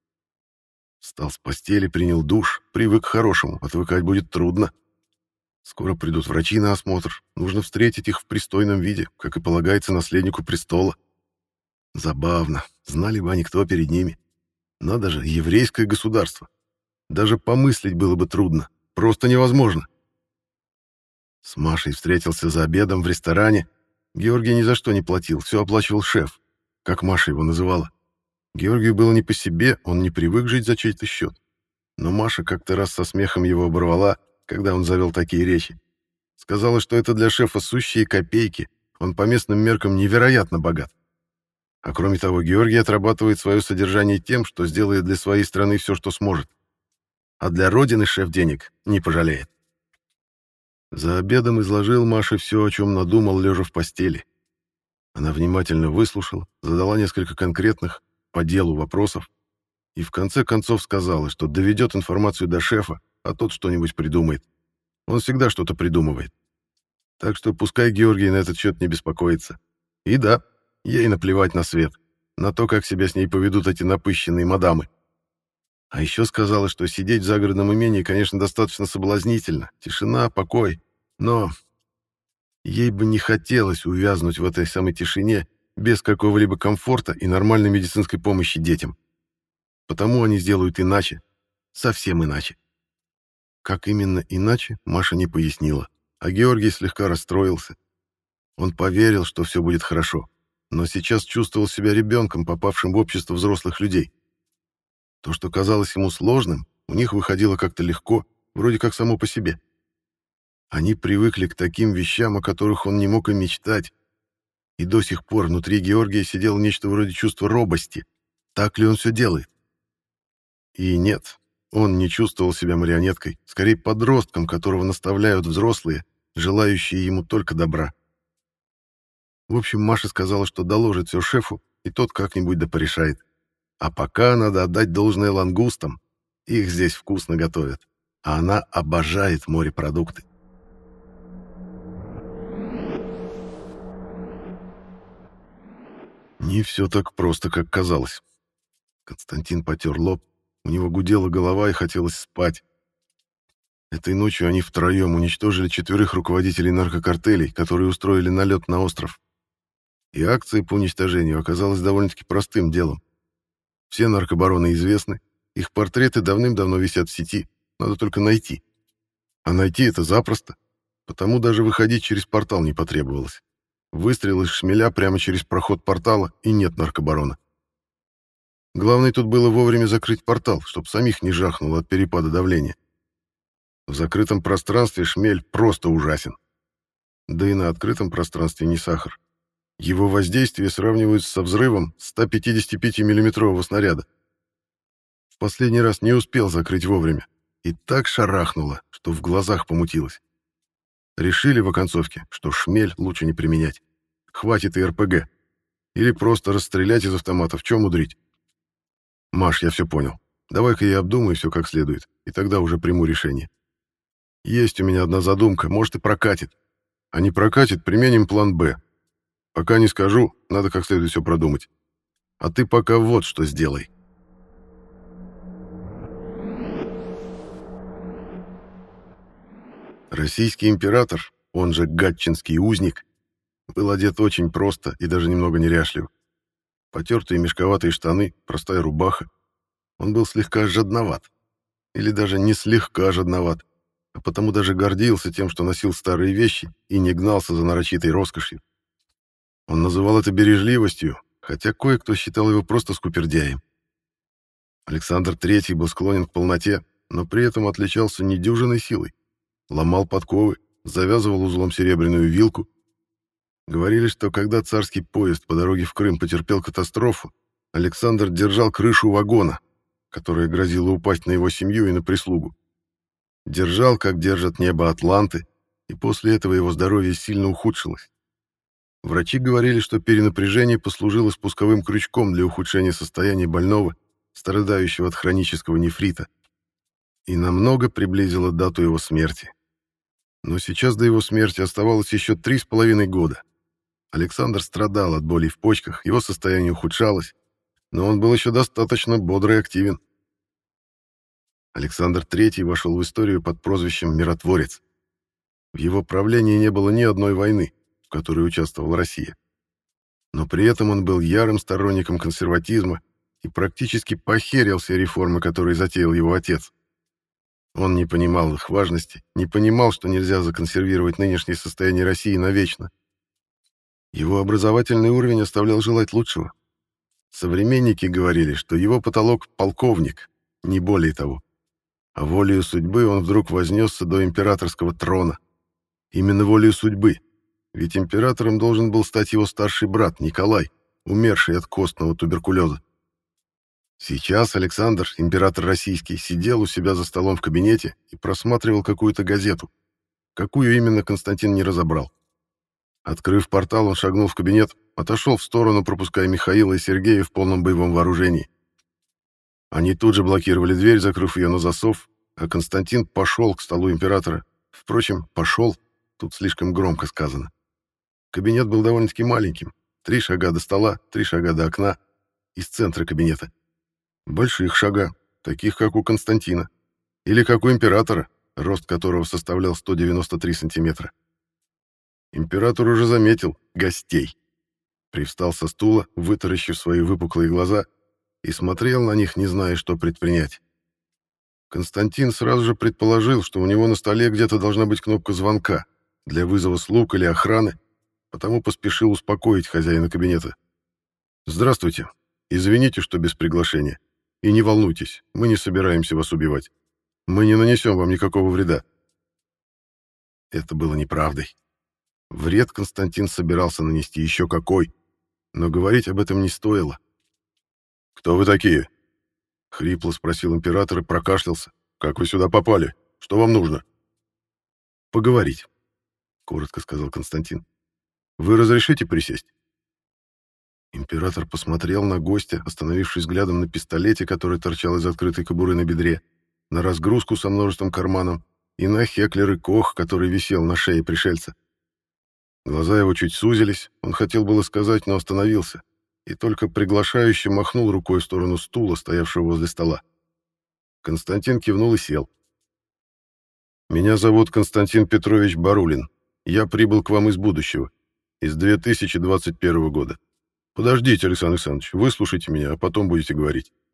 Встал с постели, принял душ, привык к хорошему, отвыкать будет трудно. Скоро придут врачи на осмотр, нужно встретить их в пристойном виде, как и полагается наследнику престола. Забавно, знали бы они, кто перед ними. Надо же, еврейское государство. Даже помыслить было бы трудно, просто невозможно. С Машей встретился за обедом в ресторане. Георгий ни за что не платил, все оплачивал шеф, как Маша его называла. Георгию было не по себе, он не привык жить за чей-то счет. Но Маша как-то раз со смехом его оборвала, когда он завел такие речи. Сказала, что это для шефа сущие копейки, он по местным меркам невероятно богат. А кроме того, Георгий отрабатывает свое содержание тем, что сделает для своей страны все, что сможет. А для родины шеф денег не пожалеет. За обедом изложил Маше все, о чем надумал, лежа в постели. Она внимательно выслушала, задала несколько конкретных, по делу вопросов, и в конце концов сказала, что доведет информацию до шефа, а тот что-нибудь придумает. Он всегда что-то придумывает. Так что пускай Георгий на этот счет не беспокоится. И да, ей наплевать на свет, на то, как себя с ней поведут эти напыщенные мадамы. А еще сказала, что сидеть в загородном имении, конечно, достаточно соблазнительно, тишина, покой, но ей бы не хотелось увязнуть в этой самой тишине без какого-либо комфорта и нормальной медицинской помощи детям. Потому они сделают иначе, совсем иначе. Как именно иначе, Маша не пояснила, а Георгий слегка расстроился. Он поверил, что все будет хорошо, но сейчас чувствовал себя ребенком, попавшим в общество взрослых людей. То, что казалось ему сложным, у них выходило как-то легко, вроде как само по себе. Они привыкли к таким вещам, о которых он не мог и мечтать. И до сих пор внутри Георгия сидело нечто вроде чувства робости. Так ли он все делает? И нет, он не чувствовал себя марионеткой, скорее подростком, которого наставляют взрослые, желающие ему только добра. В общем, Маша сказала, что доложит все шефу, и тот как-нибудь да порешает. А пока надо отдать должное лангустам. Их здесь вкусно готовят. А она обожает морепродукты. Не все так просто, как казалось. Константин потер лоб, у него гудела голова и хотелось спать. Этой ночью они втроем уничтожили 4 руководителей наркокартелей, которые устроили налет на остров. И акция по уничтожению оказалась довольно-таки простым делом. Все наркобароны известны, их портреты давным-давно висят в сети, надо только найти. А найти это запросто, потому даже выходить через портал не потребовалось. Выстрел из шмеля прямо через проход портала, и нет наркобарона. Главное тут было вовремя закрыть портал, чтобы самих не жахнуло от перепада давления. В закрытом пространстве шмель просто ужасен. Да и на открытом пространстве не сахар. Его воздействие сравнивают со взрывом 155-миллиметрового снаряда. В последний раз не успел закрыть вовремя, и так шарахнуло, что в глазах помутилось. Решили в оконцовке, что шмель лучше не применять. Хватит и РПГ. Или просто расстрелять из автомата, в чем мудрить. Маш, я все понял. Давай-ка я обдумаю все как следует, и тогда уже приму решение. Есть у меня одна задумка, может и прокатит. А не прокатит, применим план «Б». Пока не скажу, надо как следует все продумать. А ты пока вот что сделай. Российский император, он же гатчинский узник, был одет очень просто и даже немного неряшливо. Потертые мешковатые штаны, простая рубаха. Он был слегка жадноват. Или даже не слегка жадноват, а потому даже гордился тем, что носил старые вещи и не гнался за нарочитой роскошью. Он называл это бережливостью, хотя кое-кто считал его просто скупердяем. Александр III был склонен к полноте, но при этом отличался недюжинной силой. Ломал подковы, завязывал узлом серебряную вилку. Говорили, что когда царский поезд по дороге в Крым потерпел катастрофу, Александр держал крышу вагона, которая грозила упасть на его семью и на прислугу. Держал, как держат небо атланты, и после этого его здоровье сильно ухудшилось. Врачи говорили, что перенапряжение послужило спусковым крючком для ухудшения состояния больного, страдающего от хронического нефрита, и намного приблизило дату его смерти. Но сейчас до его смерти оставалось еще 3,5 года. Александр страдал от болей в почках, его состояние ухудшалось, но он был еще достаточно бодр и активен. Александр III вошел в историю под прозвищем «Миротворец». В его правлении не было ни одной войны, в которой участвовала Россия. Но при этом он был ярым сторонником консерватизма и практически похерил все реформы, которые затеял его отец. Он не понимал их важности, не понимал, что нельзя законсервировать нынешнее состояние России навечно. Его образовательный уровень оставлял желать лучшего. Современники говорили, что его потолок — полковник, не более того. А волею судьбы он вдруг вознесся до императорского трона. Именно волею судьбы, ведь императором должен был стать его старший брат Николай, умерший от костного туберкулеза. Сейчас Александр, император российский, сидел у себя за столом в кабинете и просматривал какую-то газету. Какую именно, Константин не разобрал. Открыв портал, он шагнул в кабинет, отошел в сторону, пропуская Михаила и Сергея в полном боевом вооружении. Они тут же блокировали дверь, закрыв ее на засов, а Константин пошел к столу императора. Впрочем, пошел, тут слишком громко сказано. Кабинет был довольно-таки маленьким. 3 шага до стола, 3 шага до окна. Из центра кабинета. Больших шага, таких, как у Константина. Или как у императора, рост которого составлял 193 сантиметра. Император уже заметил гостей. Привстал со стула, вытаращив свои выпуклые глаза, и смотрел на них, не зная, что предпринять. Константин сразу же предположил, что у него на столе где-то должна быть кнопка звонка для вызова слуг или охраны, потому поспешил успокоить хозяина кабинета. «Здравствуйте. Извините, что без приглашения. И не волнуйтесь, мы не собираемся вас убивать. Мы не нанесем вам никакого вреда». Это было неправдой. Вред Константин собирался нанести еще какой, но говорить об этом не стоило. «Кто вы такие?» — хрипло спросил император и прокашлялся. «Как вы сюда попали? Что вам нужно?» «Поговорить», — коротко сказал Константин. «Вы разрешите присесть?» Император посмотрел на гостя, остановившись взглядом на пистолете, который торчал из открытой кобуры на бедре, на разгрузку со множеством карманов и на Хеклер и Кох, который висел на шее пришельца. Глаза его чуть сузились, он хотел было сказать, но остановился, и только приглашающе махнул рукой в сторону стула, стоявшего возле стола. Константин кивнул и сел. «Меня зовут Константин Петрович Барулин. Я прибыл к вам из будущего, из 2021 года. Подождите, Александр Александрович, выслушайте меня, а потом будете говорить.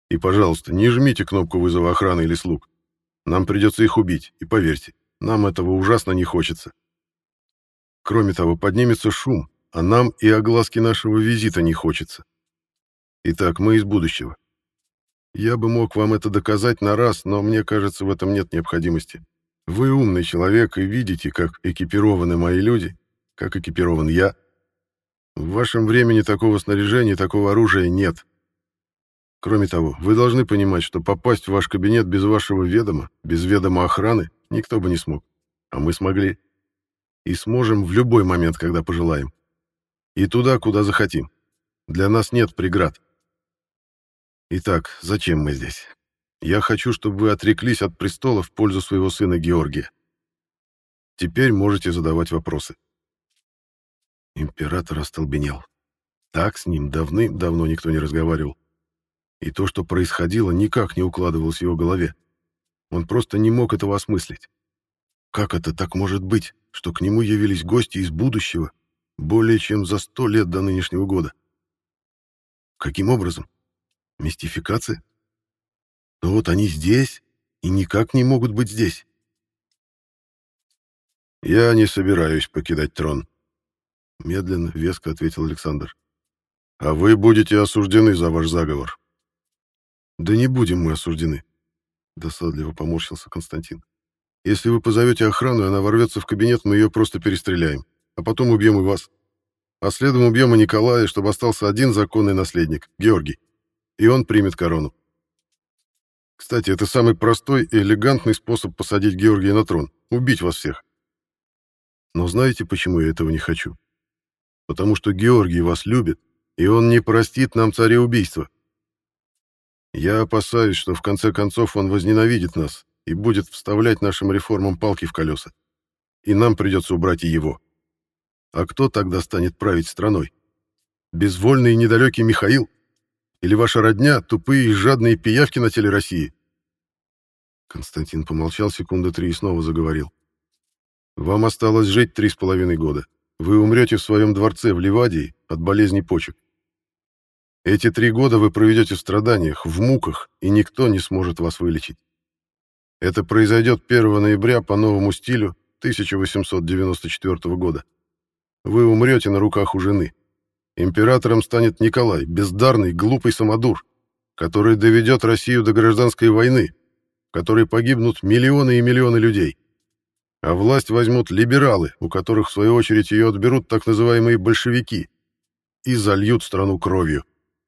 И, пожалуйста, не жмите кнопку вызова охраны или слуг. Нам придется их убить, и поверьте, нам этого ужасно не хочется. Кроме того, поднимется шум, а нам и огласки нашего визита не хочется. Итак, мы из будущего. Я бы мог вам это доказать на раз, но мне кажется, в этом нет необходимости. Вы умный человек и видите, как экипированы мои люди, как экипирован я. В вашем времени такого снаряжения, такого оружия нет. Кроме того, вы должны понимать, что попасть в ваш кабинет без вашего ведома, без ведома охраны, никто бы не смог. А мы смогли. И сможем в любой момент, когда пожелаем. И туда, куда захотим. Для нас нет преград. Итак, зачем мы здесь? Я хочу, чтобы вы отреклись от престола в пользу своего сына Георгия. Теперь можете задавать вопросы. Император остолбенел. Так с ним давным-давно никто не разговаривал. И то, что происходило, никак не укладывалось в его голове. Он просто не мог этого осмыслить. Как это так может быть, что к нему явились гости из будущего более чем за 100 лет до нынешнего года? Каким образом? Мистификация? Но вот они здесь и никак не могут быть здесь. «Я не собираюсь покидать трон», — медленно, веско ответил Александр. «А вы будете осуждены за ваш заговор». «Да не будем мы осуждены», — досадливо поморщился Константин. «Если вы позовете охрану, и она ворвется в кабинет, мы ее просто перестреляем, а потом убьем и вас. А следом убьем и Николая, чтобы остался один законный наследник, Георгий, и он примет корону. Кстати, это самый простой и элегантный способ посадить Георгия на трон — убить вас всех. Но знаете, почему я этого не хочу? Потому что Георгий вас любит, и он не простит нам цареубийства. Я опасаюсь, что в конце концов он возненавидит нас и будет вставлять нашим реформам палки в колеса. И нам придется убрать и его. А кто тогда станет править страной? Безвольный и недалекий Михаил? Или ваша родня, тупые и жадные пиявки на теле России?» Константин помолчал секунды 3 и снова заговорил. «Вам осталось жить 3,5 года. Вы умрете в своем дворце в Ливадии от болезни почек. Эти 3 года вы проведете в страданиях, в муках, и никто не сможет вас вылечить. Это произойдет 1 ноября по новому стилю 1894 года. Вы умрете на руках у жены. Императором станет Николай, бездарный, глупый самодур, который доведет Россию до гражданской войны, в которой погибнут миллионы и миллионы людей. А власть возьмут либералы, у которых, в свою очередь, ее отберут так называемые большевики, и зальют страну кровью.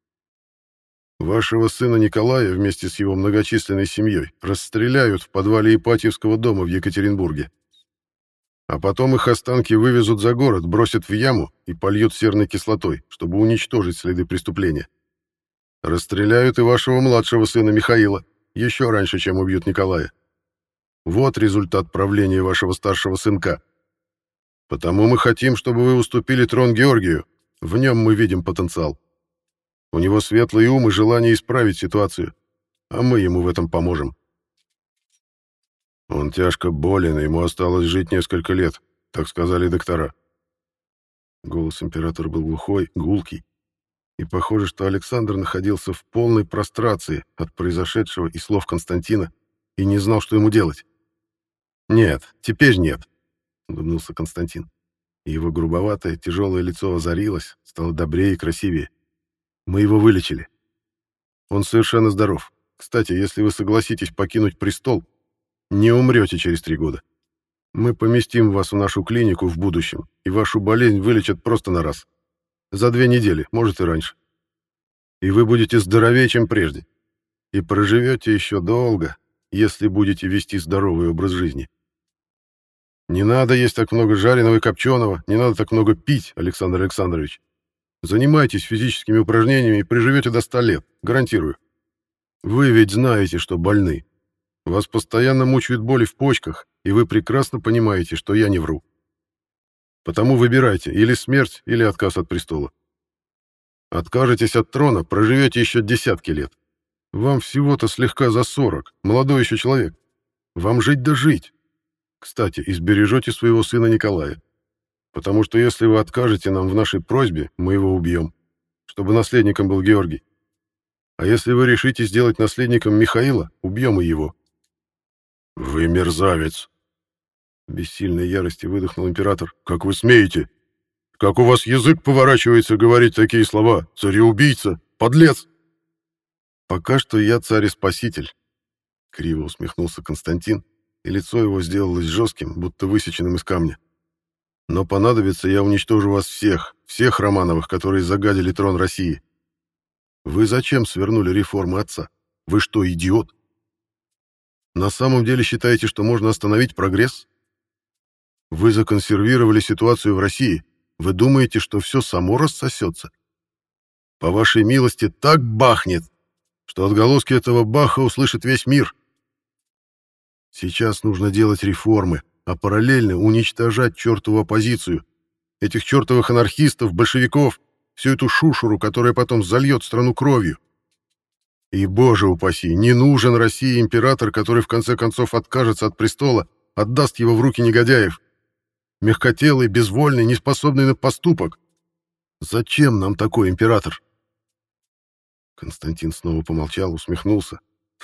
Вашего сына Николая вместе с его многочисленной семьей расстреляют в подвале Ипатьевского дома в Екатеринбурге. А потом их останки вывезут за город, бросят в яму и польют серной кислотой, чтобы уничтожить следы преступления. Расстреляют и вашего младшего сына Михаила, еще раньше, чем убьют Николая. Вот результат правления вашего старшего сынка. Потому мы хотим, чтобы вы уступили трон Георгию. В нем мы видим потенциал. У него светлый ум и желание исправить ситуацию, а мы ему в этом поможем. Он тяжко болен, и ему осталось жить несколько лет, так сказали доктора. Голос императора был глухой, гулкий, и похоже, что Александр находился в полной прострации от произошедшего и слов Константина и не знал, что ему делать. «Нет, теперь нет», — улыбнулся Константин. И его грубоватое, тяжелое лицо озарилось, стало добрее и красивее. «Мы его вылечили. Он совершенно здоров. Кстати, если вы согласитесь покинуть престол, не умрете через 3 года. Мы поместим вас в нашу клинику в будущем, и вашу болезнь вылечат просто на раз. За 2 недели, может и раньше. И вы будете здоровее, чем прежде. И проживете еще долго, если будете вести здоровый образ жизни. Не надо есть так много жареного и копченого, не надо так много пить, Александр Александрович. Занимайтесь физическими упражнениями и проживете до 100 лет, гарантирую. Вы ведь знаете, что больны. Вас постоянно мучают боли в почках, и вы прекрасно понимаете, что я не вру. Потому выбирайте или смерть, или отказ от престола. Откажетесь от трона, проживете еще десятки лет. Вам всего-то слегка за 40, молодой еще человек. Вам жить да жить. Кстати, и сбережете своего сына Николая. Потому что если вы откажете нам в нашей просьбе, мы его убьем, чтобы наследником был Георгий. А если вы решите сделать наследником Михаила, убьем и его». «Вы мерзавец!» В бессильной ярости выдохнул император. «Как вы смеете? Как у вас язык поворачивается говорить такие слова? Цареубийца! Подлец!» «Пока что я царь и спаситель», — криво усмехнулся Константин, и лицо его сделалось жестким, будто высеченным из камня. «Но понадобится, я уничтожу вас всех Романовых, которые загадили трон России. Вы зачем свернули реформы отца? Вы что, идиот? На самом деле считаете, что можно остановить прогресс? Вы законсервировали ситуацию в России. Вы думаете, что все само рассосется? По вашей милости так бахнет, что отголоски этого баха услышит весь мир. Сейчас нужно делать реформы, а параллельно уничтожать чертову оппозицию, этих чертовых анархистов, большевиков, всю эту шушеру, которая потом зальет страну кровью. И, боже упаси, не нужен России император, который в конце концов откажется от престола, отдаст его в руки негодяев. Мягкотелый, безвольный, неспособный на поступок. Зачем нам такой император?» Константин снова помолчал, усмехнулся.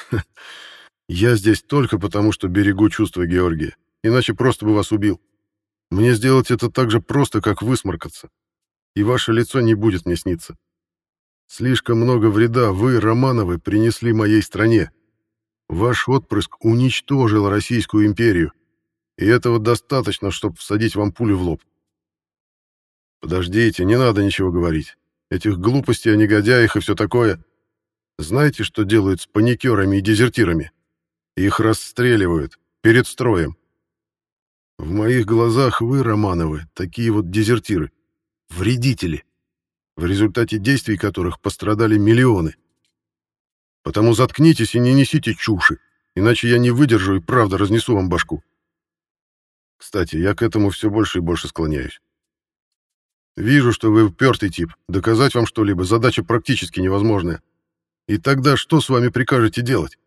«Я здесь только потому, что берегу чувства Георгия, иначе просто бы вас убил. Мне сделать это так же просто, как высморкаться, и ваше лицо не будет мне сниться. Слишком много вреда вы, Романовы, принесли моей стране. Ваш отпрыск уничтожил Российскую империю, и этого достаточно, чтобы всадить вам пулю в лоб. Подождите, не надо ничего говорить. Этих глупостей о негодяях и все такое. Знаете, что делают с паникерами и дезертирами? Их расстреливают перед строем. В моих глазах вы, Романовы, такие вот дезертиры, вредители, в результате действий которых пострадали миллионы. Потому заткнитесь и не несите чуши, иначе я не выдержу и правда разнесу вам башку. Кстати, я к этому все больше и больше склоняюсь. Вижу, что вы упертый тип, доказать вам что-либо задача практически невозможная. И тогда что с вами прикажете делать?»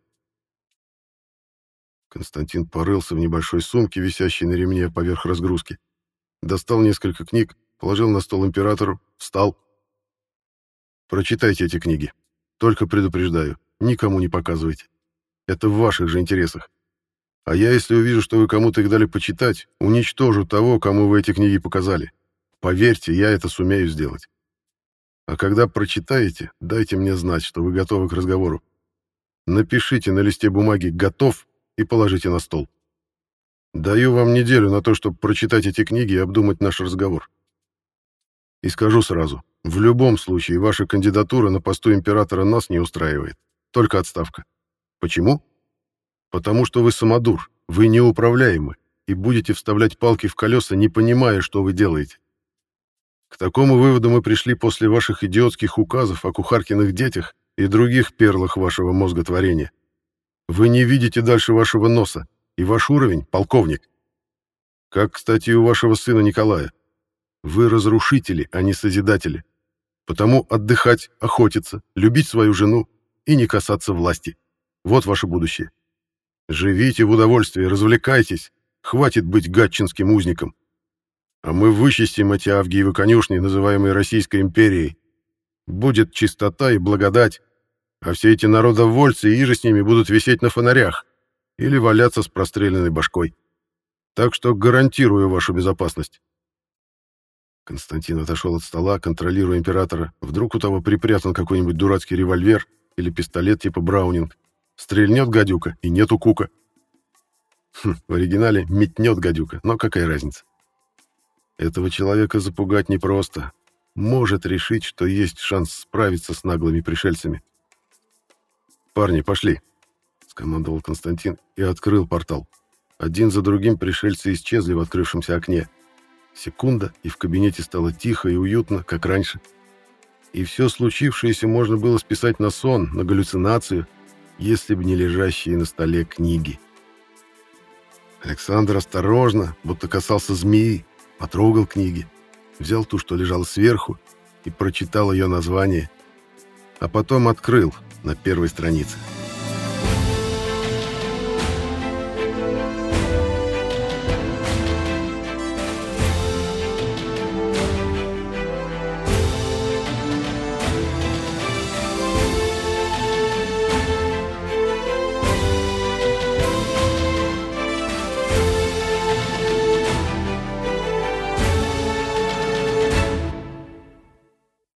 Константин порылся в небольшой сумке, висящей на ремне поверх разгрузки. Достал несколько книг, положил на стол императору, встал. «Прочитайте эти книги. Только предупреждаю, никому не показывайте. Это в ваших же интересах. А я, если увижу, что вы кому-то их дали почитать, уничтожу того, кому вы эти книги показали. Поверьте, я это сумею сделать. А когда прочитаете, дайте мне знать, что вы готовы к разговору. Напишите на листе бумаги «Готов» и положите на стол. Даю вам неделю на то, чтобы прочитать эти книги и обдумать наш разговор. И скажу сразу, в любом случае ваша кандидатура на посту императора нас не устраивает. Только отставка. Почему? Потому что вы самодур, вы неуправляемы и будете вставлять палки в колеса, не понимая, что вы делаете. К такому выводу мы пришли после ваших идиотских указов о кухаркиных детях и других перлах вашего мозготворения. Вы не видите дальше вашего носа, и ваш уровень — полковник. Как, кстати, и у вашего сына Николая. Вы разрушители, а не созидатели. Потому отдыхать, охотиться, любить свою жену и не касаться власти. Вот ваше будущее. Живите в удовольствии, развлекайтесь, хватит быть гатчинским узником. А мы вычистим эти Авгиевы конюшни, называемые Российской империей. Будет чистота и благодать, а все эти народовольцы и иже с ними будут висеть на фонарях или валяться с простреленной башкой. Так что гарантирую вашу безопасность». Константин отошел от стола, контролируя императора. Вдруг у того припрятан какой-нибудь дурацкий револьвер или пистолет типа Браунинг. Стрельнет гадюка, и нету кука. В оригинале метнет гадюка, но какая разница? Этого человека запугать непросто. Может решить, что есть шанс справиться с наглыми пришельцами. «Парни, пошли», — скомандовал Константин и открыл портал. Один за другим пришельцы исчезли в открывшемся окне. Секунда, и в кабинете стало тихо и уютно, как раньше. И все случившееся можно было списать на сон, на галлюцинацию, если бы не лежащие на столе книги. Александр осторожно, будто касался змеи, потрогал книги, взял ту, что лежала сверху, и прочитал ее название, а потом открыл на первой странице.